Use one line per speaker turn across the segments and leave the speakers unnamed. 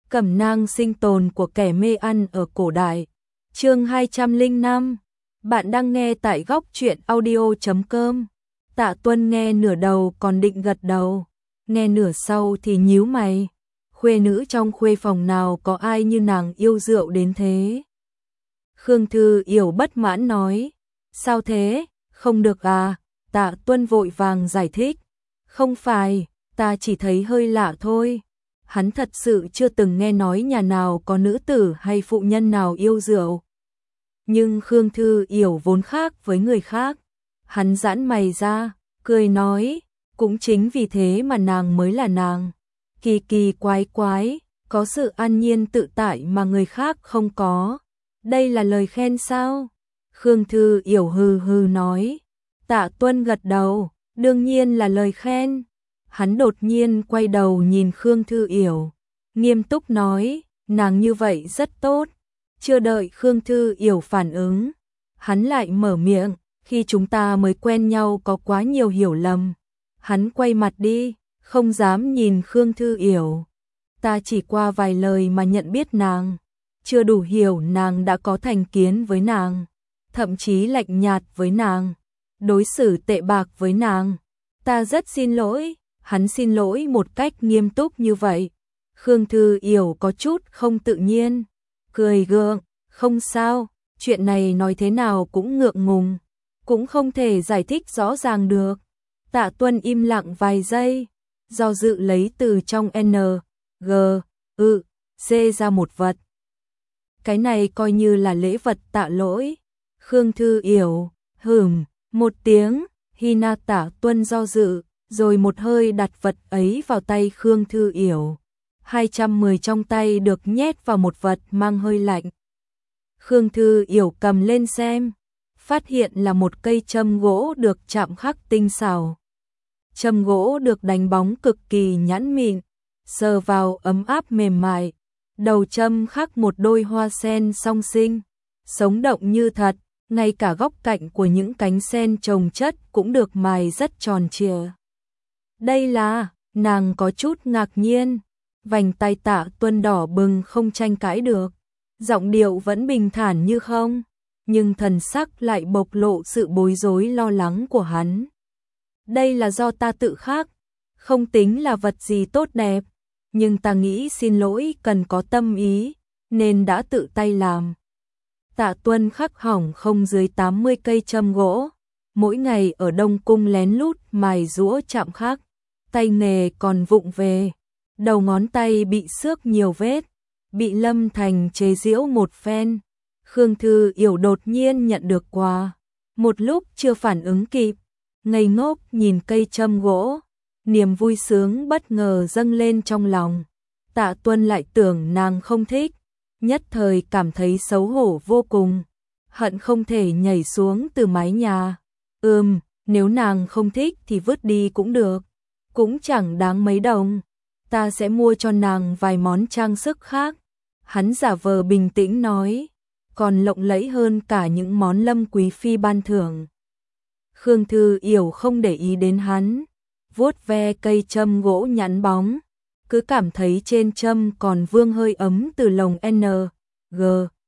Cẩm nang sinh tồn của kẻ mê ăn ở cổ đại. Chương 205. Bạn đang nghe tại góc truyện audio.com. Tạ Tuân nghe nửa đầu còn định gật đầu, nghe nửa sau thì nhíu mày. Khuê nữ trong khuê phòng nào có ai như nàng yêu rượu đến thế? Khương Thư Yểu bất mãn nói, sao thế, không được à? Tạ Tuân vội vàng giải thích, không phải, ta chỉ thấy hơi lạ thôi. Hắn thật sự chưa từng nghe nói nhà nào có nữ tử hay phụ nhân nào yêu rượu. Nhưng Khương Thư Yểu vốn khác với người khác. Hắn giãn mày ra, cười nói, cũng chính vì thế mà nàng mới là nàng. Kỳ kỳ quái quái, có sự an nhiên tự tại mà người khác không có. Đây là lời khen sao? Khương Thư Yểu hừ hừ nói. Tạ Tuân gật đầu, đương nhiên là lời khen. Hắn đột nhiên quay đầu nhìn Khương Thư Yểu, nghiêm túc nói, nàng như vậy rất tốt. Chưa đợi Khương Thư Yểu phản ứng, hắn lại mở miệng, khi chúng ta mới quen nhau có quá nhiều hiểu lầm. Hắn quay mặt đi, không dám nhìn Khương Thư Yểu. Ta chỉ qua vài lời mà nhận biết nàng, chưa đủ hiểu nàng đã có thành kiến với nàng, thậm chí lạnh nhạt với nàng, đối xử tệ bạc với nàng. Ta rất xin lỗi. Hắn xin lỗi một cách nghiêm túc như vậy. Khương Thư Yểu có chút không tự nhiên, cười gượng, không sao, chuyện này nói thế nào cũng ngượng ngùng, cũng không thể giải thích rõ ràng được. Tạ Tuân im lặng vài giây, do dự lấy từ trong N, G, C ra một vật. Cái này coi như là lễ vật tạ lỗi. Khương Thư Yểu, một tiếng, Hina. Tạ Tuân do dự, rồi một hơi đặt vật ấy vào tay Khương Thư Yểu. 210 trong tay được nhét vào một vật mang hơi lạnh. Khương Thư Yểu cầm lên xem, phát hiện là một cây châm gỗ được chạm khắc tinh xảo. Châm gỗ được đánh bóng cực kỳ nhẵn mịn, sờ vào ấm áp mềm mại. Đầu châm khắc một đôi hoa sen song sinh, sống động như thật, ngay cả góc cạnh của những cánh sen chồng chất cũng được mài rất tròn trịa. Đây là, nàng có chút ngạc nhiên, vành tay Tạ Tuân đỏ bừng không tranh cãi được, giọng điệu vẫn bình thản như không, nhưng thần sắc lại bộc lộ sự bối rối lo lắng của hắn. Đây là do ta tự khắc, không tính là vật gì tốt đẹp, nhưng ta nghĩ xin lỗi cần có tâm ý, nên đã tự tay làm. Tạ Tuân khắc hỏng không dưới 80 cây châm gỗ, mỗi ngày ở Đông Cung lén lút mài giũa chạm khắc. Tay nghề còn vụng về, đầu ngón tay bị xước nhiều vết, bị Lâm Thành chế giễu một phen. Khương Thư Yểu đột nhiên nhận được quà, một lúc chưa phản ứng kịp, ngây ngốc nhìn cây châm gỗ, niềm vui sướng bất ngờ dâng lên trong lòng. Tạ Tuân lại tưởng nàng không thích, nhất thời cảm thấy xấu hổ vô cùng, hận không thể nhảy xuống từ mái nhà. Nếu nàng không thích thì vứt đi cũng được, cũng chẳng đáng mấy đồng, ta sẽ mua cho nàng vài món trang sức khác. Hắn giả vờ bình tĩnh nói, còn lộng lẫy hơn cả những món Lâm Quý Phi ban thưởng. Khương Thư Yểu không để ý đến hắn, vuốt ve cây châm gỗ nhẵn bóng, cứ cảm thấy trên châm còn vương hơi ấm từ lồng N, G,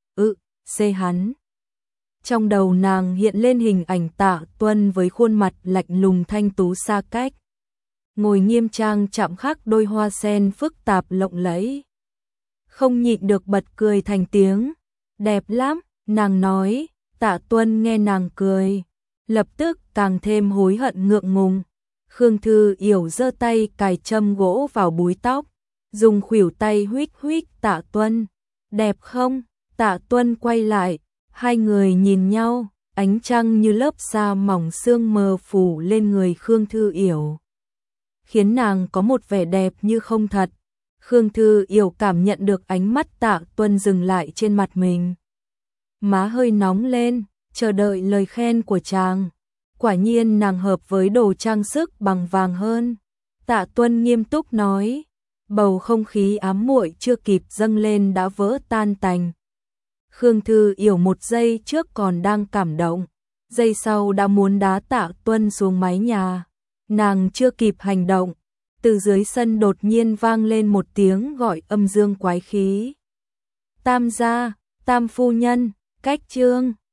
C hắn. Trong đầu nàng hiện lên hình ảnh Tạ Tuân với khuôn mặt lạnh lùng thanh tú xa cách, ngồi nghiêm trang chạm khắc đôi hoa sen phức tạp lộng lẫy. Không nhịn được bật cười thành tiếng, đẹp lắm, nàng nói. Tạ Tuân nghe nàng cười, lập tức càng thêm hối hận ngượng ngùng. Khương Thư Yểu giơ tay cài châm gỗ vào búi tóc, dùng khuỷu tay huých huých Tạ Tuân. Đẹp không? Tạ Tuân quay lại, hai người nhìn nhau, ánh trăng như lớp sa mỏng sương mờ phủ lên người Khương Thư Yểu, khiến nàng có một vẻ đẹp như không thật. Khương Thư Yểu cảm nhận được ánh mắt Tạ Tuân dừng lại trên mặt mình. Má hơi nóng lên, chờ đợi lời khen của chàng. Quả nhiên nàng hợp với đồ trang sức bằng vàng hơn. Tạ Tuân nghiêm túc nói, bầu không khí ám muội chưa kịp dâng lên đã vỡ tan tành. Khương Thư Yểu một giây trước còn đang cảm động, giây sau đã muốn đá Tạ Tuân xuống mái nhà. Nàng chưa kịp hành động, từ dưới sân đột nhiên vang lên một tiếng gọi âm dương quái khí. Tam gia, tam phu nhân, cách trương.